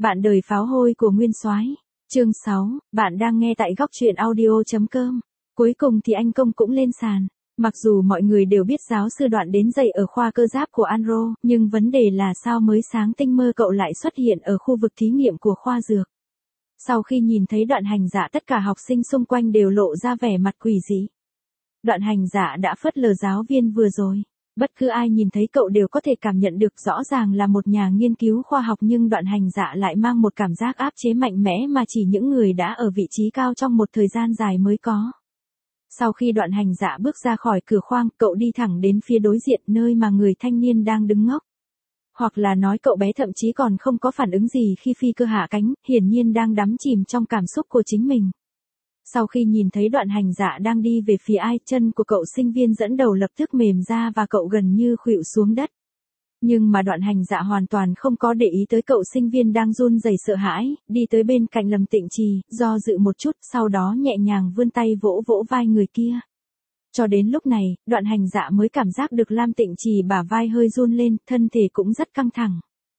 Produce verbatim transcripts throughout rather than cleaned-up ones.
Bạn đời pháo hôi của Nguyên Soái. Chương sáu, bạn đang nghe tại góc truyện audio chấm com. Cuối cùng thì anh Công cũng lên sàn. Mặc dù mọi người đều biết giáo sư Đoạn đến dạy ở khoa cơ giáp của Anro, nhưng vấn đề là sao mới sáng tinh mơ cậu lại xuất hiện ở khu vực thí nghiệm của khoa dược. Sau khi nhìn thấy Đoạn Hành Dạ, tất cả học sinh xung quanh đều lộ ra vẻ mặt quỷ dị. Đoạn Hành Dạ đã phớt lờ giáo viên vừa rồi. Bất cứ ai nhìn thấy cậu đều có thể cảm nhận được rõ ràng là một nhà nghiên cứu khoa học, nhưng Đoạn Hành Dạ lại mang một cảm giác áp chế mạnh mẽ mà chỉ những người đã ở vị trí cao trong một thời gian dài mới có. Sau khi Đoạn Hành Dạ bước ra khỏi cửa khoang, cậu đi thẳng đến phía đối diện nơi mà người thanh niên đang đứng ngốc. Hoặc là nói cậu bé thậm chí còn không có phản ứng gì khi phi cơ hạ cánh, hiển nhiên đang đắm chìm trong cảm xúc của chính mình. Sau khi nhìn thấy Đoạn Hành Dạ đang đi về phía ai, chân của cậu sinh viên dẫn đầu lập tức mềm ra và cậu gần như khuỵu xuống đất. Nhưng mà Đoạn Hành Dạ hoàn toàn không có để ý tới cậu sinh viên đang run rẩy sợ hãi, đi tới bên cạnh Lâm Tịnh Trì, do dự một chút, sau đó nhẹ nhàng vươn tay vỗ vỗ vai người kia. Cho đến lúc này, Đoạn Hành Dạ mới cảm giác được Lam Tịnh Trì bả vai hơi run lên, thân thể cũng rất căng thẳng.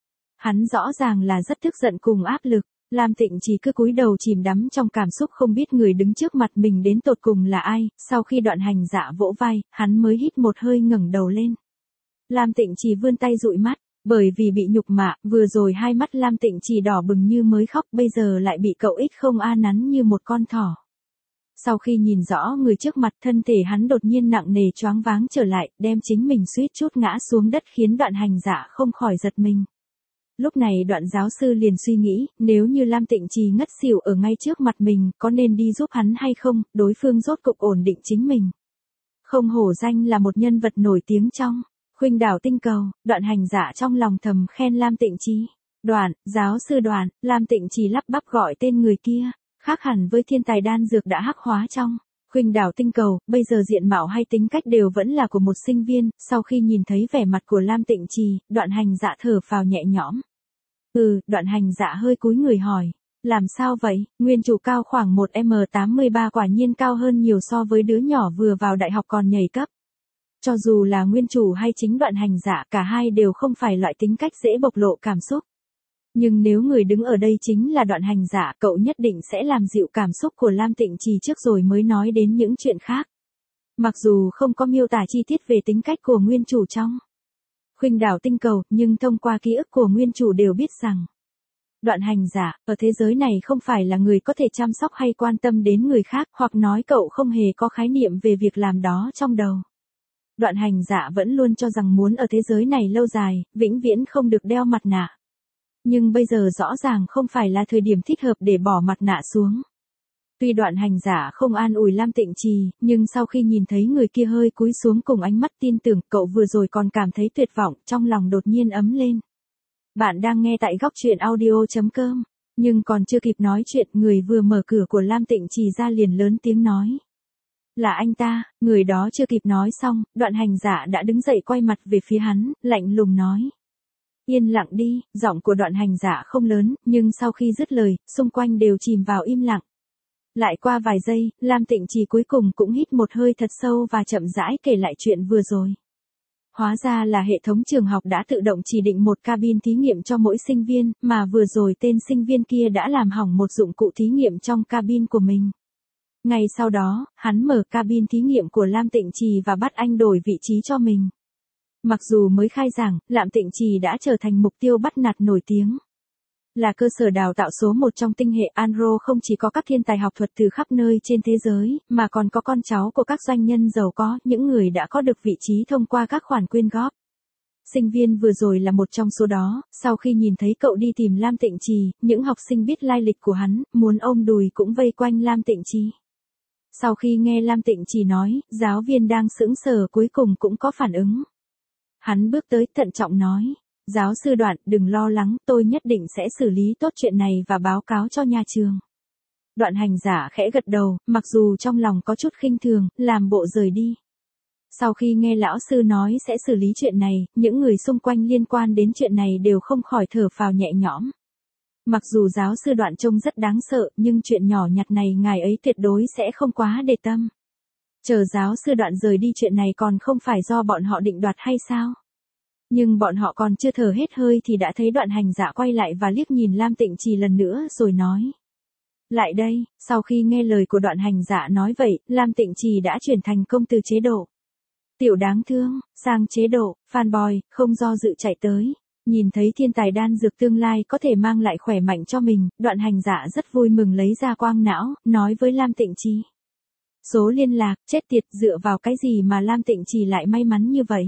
Hắn rõ ràng là rất tức giận cùng áp lực. Lam Tịnh Trì cứ cúi đầu chìm đắm trong cảm xúc, không biết người đứng trước mặt mình đến tột cùng là ai. Sau khi Đoạn Hành Dạ vỗ vai, hắn mới hít một hơi ngẩng đầu lên. Lam Tịnh Trì vươn tay dụi mắt, bởi vì bị nhục mạ, vừa rồi hai mắt Lam Tịnh Trì đỏ bừng như mới khóc, bây giờ lại bị cậu ích không a nắn như một con thỏ. Sau khi nhìn rõ người trước mặt, thân thể hắn đột nhiên nặng nề choáng váng trở lại, đem chính mình suýt chút ngã xuống đất khiến Đoạn Hành Dạ không khỏi giật mình. Lúc này Đoạn giáo sư liền suy nghĩ, nếu như Lam Tịnh Trì ngất xỉu ở ngay trước mặt mình, có nên đi giúp hắn hay không, đối phương rốt cục ổn định chính mình. Không hổ danh là một nhân vật nổi tiếng trong Khuynh Đảo Tinh Cầu. Đoạn Hành Dạ trong lòng thầm khen Lam Tịnh Trì. Đoạn, giáo sư Đoạn. Lam Tịnh Trì lắp bắp gọi tên người kia, khác hẳn với thiên tài đan dược đã hắc hóa trong Khuynh Đảo Tinh Cầu, bây giờ diện mạo hay tính cách đều vẫn là của một sinh viên. Sau khi nhìn thấy vẻ mặt của Lam Tịnh Trì, Đoạn Hành Dạ thở phào nhẹ nhõm. Ừ, Đoạn Hành Dạ hơi cúi người hỏi. Làm sao vậy? Nguyên chủ cao khoảng một mét tám mươi ba, quả nhiên cao hơn nhiều so với đứa nhỏ vừa vào đại học còn nhảy cấp. Cho dù là nguyên chủ hay chính Đoạn Hành Dạ, cả hai đều không phải loại tính cách dễ bộc lộ cảm xúc. Nhưng nếu người đứng ở đây chính là Đoạn Hành Dạ, cậu nhất định sẽ làm dịu cảm xúc của Lam Tịnh Trì trước rồi mới nói đến những chuyện khác. Mặc dù không có miêu tả chi tiết về tính cách của nguyên chủ trong Khuynh Đảo Tinh Cầu, nhưng thông qua ký ức của nguyên chủ đều biết rằng Đoạn Hành Dạ, ở thế giới này không phải là người có thể chăm sóc hay quan tâm đến người khác, hoặc nói cậu không hề có khái niệm về việc làm đó trong đầu. Đoạn Hành Dạ vẫn luôn cho rằng muốn ở thế giới này lâu dài, vĩnh viễn không được đeo mặt nạ. Nhưng bây giờ rõ ràng không phải là thời điểm thích hợp để bỏ mặt nạ xuống. Tuy Đoạn Hành Dạ không an ủi Lam Tịnh Trì, nhưng sau khi nhìn thấy người kia hơi cúi xuống cùng ánh mắt tin tưởng, cậu vừa rồi còn cảm thấy tuyệt vọng, trong lòng đột nhiên ấm lên. Bạn đang nghe tại góc truyện audio chấm com. Nhưng còn chưa kịp nói chuyện, người vừa mở cửa của Lam Tịnh Trì ra liền lớn tiếng nói. Là anh ta. Người đó chưa kịp nói xong, Đoạn Hành Dạ đã đứng dậy quay mặt về phía hắn, lạnh lùng nói. Yên lặng đi. Giọng của Đoạn Hành Dạ không lớn, nhưng sau khi dứt lời, xung quanh đều chìm vào im lặng. Lại qua vài giây, Lam Tịnh Trì cuối cùng cũng hít một hơi thật sâu và chậm rãi kể lại chuyện vừa rồi. Hóa ra là hệ thống trường học đã tự động chỉ định một cabin thí nghiệm cho mỗi sinh viên, mà vừa rồi tên sinh viên kia đã làm hỏng một dụng cụ thí nghiệm trong cabin của mình. Ngay sau đó, hắn mở cabin thí nghiệm của Lam Tịnh Trì và bắt anh đổi vị trí cho mình. Mặc dù mới khai giảng, Lam Tịnh Trì đã trở thành mục tiêu bắt nạt nổi tiếng. Là cơ sở đào tạo số một trong tinh hệ Anro, không chỉ có các thiên tài học thuật từ khắp nơi trên thế giới, mà còn có con cháu của các doanh nhân giàu có, những người đã có được vị trí thông qua các khoản quyên góp. Sinh viên vừa rồi là một trong số đó. Sau khi nhìn thấy cậu đi tìm Lam Tịnh Trì, những học sinh biết lai lịch của hắn, muốn ôm đùi cũng vây quanh Lam Tịnh Trì. Sau khi nghe Lam Tịnh Trì nói, giáo viên đang sững sờ cuối cùng cũng có phản ứng. Hắn bước tới thận trọng nói. Giáo sư Đoạn, đừng lo lắng, tôi nhất định sẽ xử lý tốt chuyện này và báo cáo cho nhà trường. Đoạn Hành Dạ khẽ gật đầu, mặc dù trong lòng có chút khinh thường, làm bộ rời đi. Sau khi nghe lão sư nói sẽ xử lý chuyện này, những người xung quanh liên quan đến chuyện này đều không khỏi thở phào nhẹ nhõm. Mặc dù giáo sư Đoạn trông rất đáng sợ, nhưng chuyện nhỏ nhặt này ngài ấy tuyệt đối sẽ không quá để tâm. Chờ giáo sư Đoạn rời đi, chuyện này còn không phải do bọn họ định đoạt hay sao? Nhưng bọn họ còn chưa thở hết hơi thì đã thấy Đoạn Hành Dạ quay lại và liếc nhìn Lam Tịnh Trì lần nữa rồi nói. Lại đây, sau khi nghe lời của Đoạn Hành Dạ nói vậy, Lam Tịnh Trì đã chuyển thành công từ chế độ tiểu đáng thương, sang chế độ fanboy, không do dự chạy tới. Nhìn thấy thiên tài đan dược tương lai có thể mang lại khỏe mạnh cho mình, Đoạn Hành Dạ rất vui mừng lấy ra quang não, nói với Lam Tịnh Trì. Số liên lạc, chết tiệt, dựa vào cái gì mà Lam Tịnh Trì lại may mắn như vậy?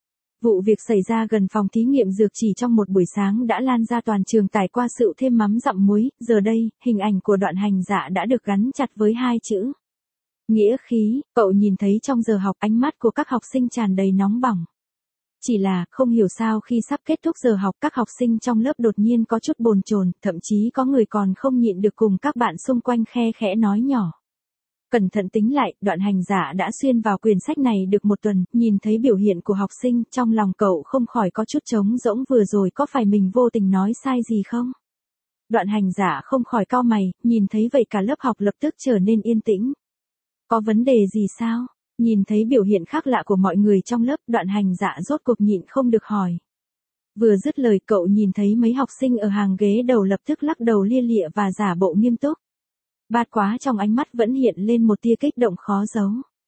Vụ việc xảy ra gần phòng thí nghiệm dược chỉ trong một buổi sáng đã lan ra toàn trường tải qua sự thêm mắm dặm muối, giờ đây, hình ảnh của Đoạn Hành Dạ đã được gắn chặt với hai chữ. Nghĩa khí. Cậu nhìn thấy trong giờ học ánh mắt của các học sinh tràn đầy nóng bỏng. Chỉ là, không hiểu sao khi sắp kết thúc giờ học các học sinh trong lớp đột nhiên có chút bồn chồn, thậm chí có người còn không nhịn được cùng các bạn xung quanh khe khẽ nói nhỏ. Cẩn thận tính lại, Đoạn Hành Dạ đã xuyên vào quyển sách này được một tuần, nhìn thấy biểu hiện của học sinh, trong lòng cậu không khỏi có chút trống rỗng, vừa rồi có phải mình vô tình nói sai gì không? Đoạn Hành Dạ không khỏi cau mày, nhìn thấy vậy cả lớp học lập tức trở nên yên tĩnh. Có vấn đề gì sao? Nhìn thấy biểu hiện khác lạ của mọi người trong lớp, Đoạn Hành Dạ rốt cuộc nhịn không được hỏi. Vừa dứt lời cậu nhìn thấy mấy học sinh ở hàng ghế đầu lập tức lắc đầu lia lịa và giả bộ nghiêm túc. Bát quá trong ánh mắt vẫn hiện lên một tia kích động khó giấu.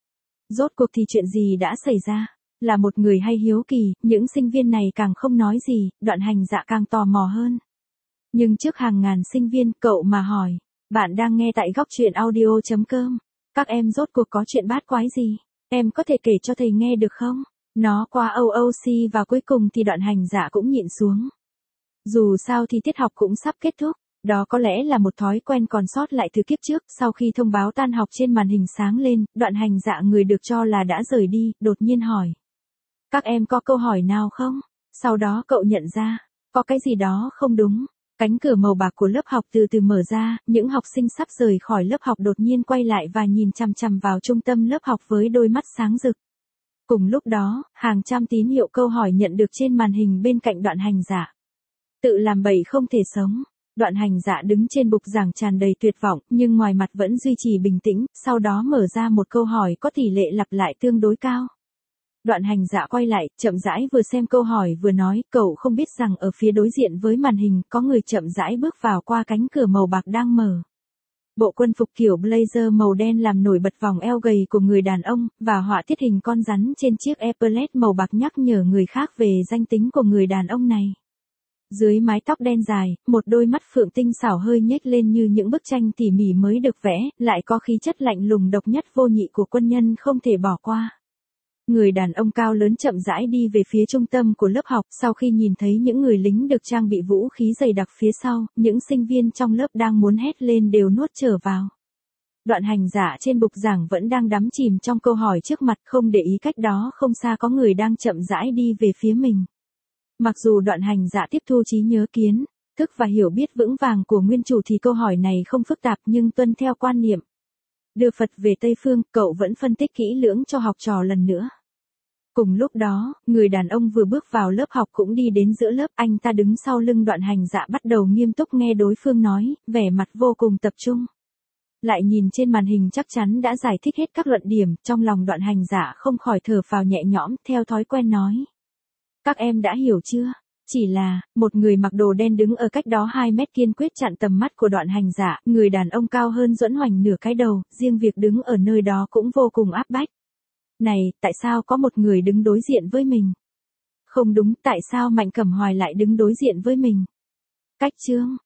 Rốt cuộc thì chuyện gì đã xảy ra? Là một người hay hiếu kỳ, những sinh viên này càng không nói gì, Đoạn Hành Dạ càng tò mò hơn. Nhưng trước hàng ngàn sinh viên, cậu mà hỏi. Bạn đang nghe tại góc truyện audio chấm com. Các em rốt cuộc có chuyện bát quái gì? Em có thể kể cho thầy nghe được không? Nó qua o o xê và cuối cùng thì Đoạn Hành Dạ cũng nhịn xuống. Dù sao thì tiết học cũng sắp kết thúc. Đó có lẽ là một thói quen còn sót lại từ kiếp trước, sau khi thông báo tan học trên màn hình sáng lên, Đoạn Hành Dạ người được cho là đã rời đi, đột nhiên hỏi. Các em có câu hỏi nào không? Sau đó cậu nhận ra, có cái gì đó không đúng. Cánh cửa màu bạc của lớp học từ từ mở ra, những học sinh sắp rời khỏi lớp học đột nhiên quay lại và nhìn chằm chằm vào trung tâm lớp học với đôi mắt sáng rực. Cùng lúc đó, hàng trăm tín hiệu câu hỏi nhận được trên màn hình bên cạnh Đoạn Hành Dạ. Tự làm bậy không thể sống. Đoạn Hành Dạ đứng trên bục giảng tràn đầy tuyệt vọng, nhưng ngoài mặt vẫn duy trì bình tĩnh, sau đó mở ra một câu hỏi có tỷ lệ lặp lại tương đối cao. Đoạn Hành Dạ quay lại, chậm rãi vừa xem câu hỏi vừa nói, cậu không biết rằng ở phía đối diện với màn hình, có người chậm rãi bước vào qua cánh cửa màu bạc đang mở. Bộ quân phục kiểu blazer màu đen làm nổi bật vòng eo gầy của người đàn ông, và họa tiết hình con rắn trên chiếc epaulet màu bạc nhắc nhở người khác về danh tính của người đàn ông này. Dưới mái tóc đen dài, một đôi mắt phượng tinh xảo hơi nhếch lên như những bức tranh tỉ mỉ mới được vẽ, lại có khí chất lạnh lùng độc nhất vô nhị của quân nhân không thể bỏ qua. Người đàn ông cao lớn chậm rãi đi về phía trung tâm của lớp học, sau khi nhìn thấy những người lính được trang bị vũ khí dày đặc phía sau, những sinh viên trong lớp đang muốn hét lên đều nuốt trở vào. Đoạn Hành Dạ trên bục giảng vẫn đang đắm chìm trong câu hỏi trước mặt, không để ý cách đó không xa có người đang chậm rãi đi về phía mình. Mặc dù Đoạn Hành Dạ tiếp thu trí nhớ kiến thức và hiểu biết vững vàng của nguyên chủ thì câu hỏi này không phức tạp, nhưng tuân theo quan niệm đưa Phật về Tây Phương, cậu vẫn phân tích kỹ lưỡng cho học trò lần nữa. Cùng lúc đó, người đàn ông vừa bước vào lớp học cũng đi đến giữa lớp, anh ta đứng sau lưng Đoạn Hành Dạ bắt đầu nghiêm túc nghe đối phương nói, vẻ mặt vô cùng tập trung. Lại nhìn trên màn hình chắc chắn đã giải thích hết các luận điểm, trong lòng Đoạn Hành Dạ không khỏi thở phào nhẹ nhõm, theo thói quen nói. Các em đã hiểu chưa? Chỉ là, một người mặc đồ đen đứng ở cách đó hai mét kiên quyết chặn tầm mắt của Đoạn Hành Dạ, người đàn ông cao hơn Duẫn Hoành nửa cái đầu, riêng việc đứng ở nơi đó cũng vô cùng áp bách. Này, tại sao có một người đứng đối diện với mình? Không đúng, tại sao Mạnh Cẩm Hoài lại đứng đối diện với mình? Cách chương,